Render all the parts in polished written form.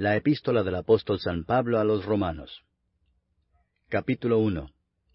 La epístola del apóstol San Pablo a los Romanos. Capítulo 1.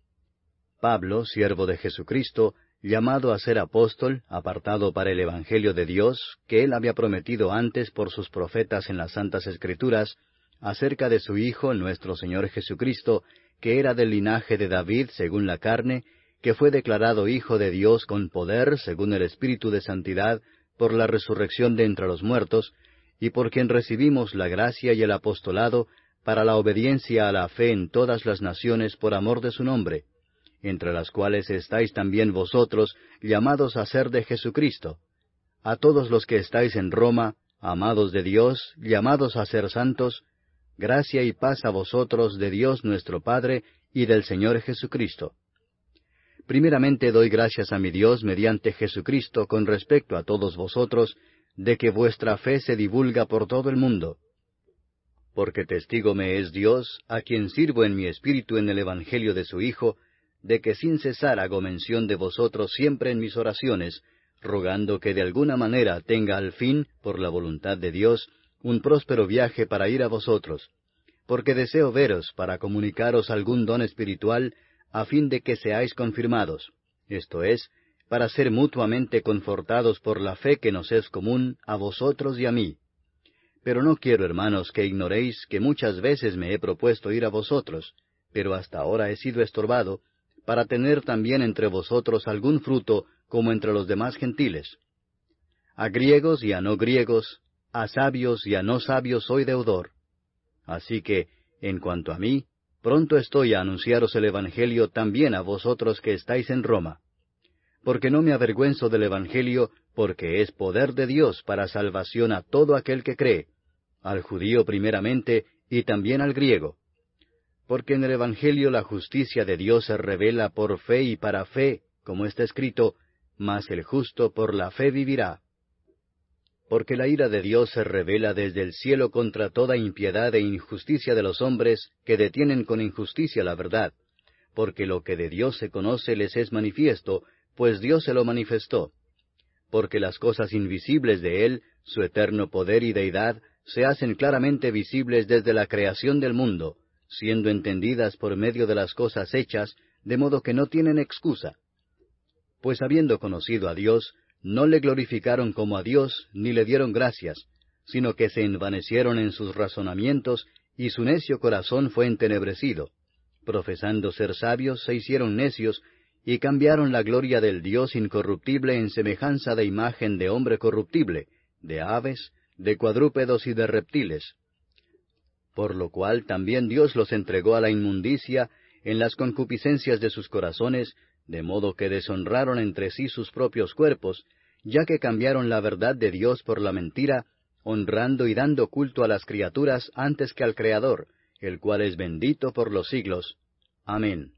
Pablo, siervo de Jesucristo, llamado a ser apóstol, apartado para el Evangelio de Dios, que él había prometido antes por sus profetas en las Santas Escrituras, acerca de su Hijo, nuestro Señor Jesucristo, que era del linaje de David según la carne, que fue declarado Hijo de Dios con poder, según el Espíritu de Santidad, por la resurrección de entre los muertos, y por quien recibimos la gracia y el apostolado para la obediencia a la fe en todas las naciones por amor de su nombre, entre las cuales estáis también vosotros, llamados a ser de Jesucristo. A todos los que estáis en Roma, amados de Dios, llamados a ser santos, gracia y paz a vosotros de Dios nuestro Padre y del Señor Jesucristo. Primeramente doy gracias a mi Dios mediante Jesucristo con respecto a todos vosotros, de que vuestra fe se divulga por todo el mundo. Porque testigo me es Dios, a quien sirvo en mi espíritu en el Evangelio de su Hijo, de que sin cesar hago mención de vosotros siempre en mis oraciones, rogando que de alguna manera tenga al fin, por la voluntad de Dios, un próspero viaje para ir a vosotros, porque deseo veros para comunicaros algún don espiritual, a fin de que seáis confirmados, esto es, para ser mutuamente confortados por la fe que nos es común a vosotros y a mí. Pero no quiero, hermanos, que ignoréis que muchas veces me he propuesto ir a vosotros, pero hasta ahora he sido estorbado, para tener también entre vosotros algún fruto como entre los demás gentiles. A griegos y a no griegos, a sabios y a no sabios soy deudor. Así que, en cuanto a mí, pronto estoy a anunciaros el Evangelio también a vosotros que estáis en Roma. Porque no me avergüenzo del Evangelio, porque es poder de Dios para salvación a todo aquel que cree, al judío primeramente y también al griego. Porque en el Evangelio la justicia de Dios se revela por fe y para fe, como está escrito, mas el justo por la fe vivirá. Porque la ira de Dios se revela desde el cielo contra toda impiedad e injusticia de los hombres que detienen con injusticia la verdad, porque lo que de Dios se conoce les es manifiesto, pues Dios se lo manifestó. Porque las cosas invisibles de Él, su eterno poder y deidad, se hacen claramente visibles desde la creación del mundo, siendo entendidas por medio de las cosas hechas, de modo que no tienen excusa. Pues habiendo conocido a Dios, no le glorificaron como a Dios, ni le dieron gracias, sino que se envanecieron en sus razonamientos, y su necio corazón fue entenebrecido. Profesando ser sabios, se hicieron necios, y cambiaron la gloria del Dios incorruptible en semejanza de imagen de hombre corruptible, de aves, de cuadrúpedos y de reptiles. Por lo cual también Dios los entregó a la inmundicia en las concupiscencias de sus corazones, de modo que deshonraron entre sí sus propios cuerpos, ya que cambiaron la verdad de Dios por la mentira, honrando y dando culto a las criaturas antes que al Creador, el cual es bendito por los siglos. Amén.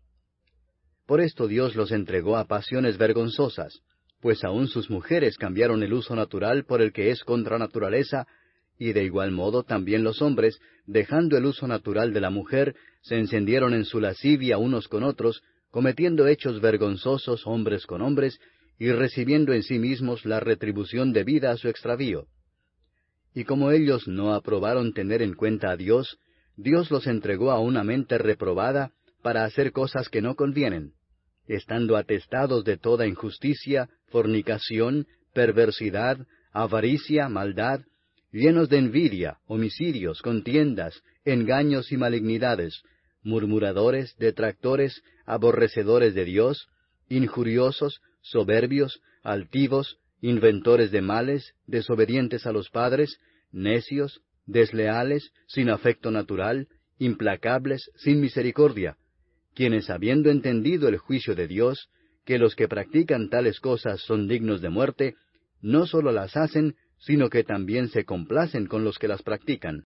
Por esto Dios los entregó a pasiones vergonzosas, pues aun sus mujeres cambiaron el uso natural por el que es contra naturaleza, y de igual modo también los hombres, dejando el uso natural de la mujer, se encendieron en su lascivia unos con otros, cometiendo hechos vergonzosos hombres con hombres, y recibiendo en sí mismos la retribución debida a su extravío. Y como ellos no aprobaron tener en cuenta a Dios, Dios los entregó a una mente reprobada para hacer cosas que no convienen, estando atestados de toda injusticia, fornicación, perversidad, avaricia, maldad, llenos de envidia, homicidios, contiendas, engaños y malignidades, murmuradores, detractores, aborrecedores de Dios, injuriosos, soberbios, altivos, inventores de males, desobedientes a los padres, necios, desleales, sin afecto natural, implacables, sin misericordia, quienes habiendo entendido el juicio de Dios, que los que practican tales cosas son dignos de muerte, no sólo las hacen, sino que también se complacen con los que las practican.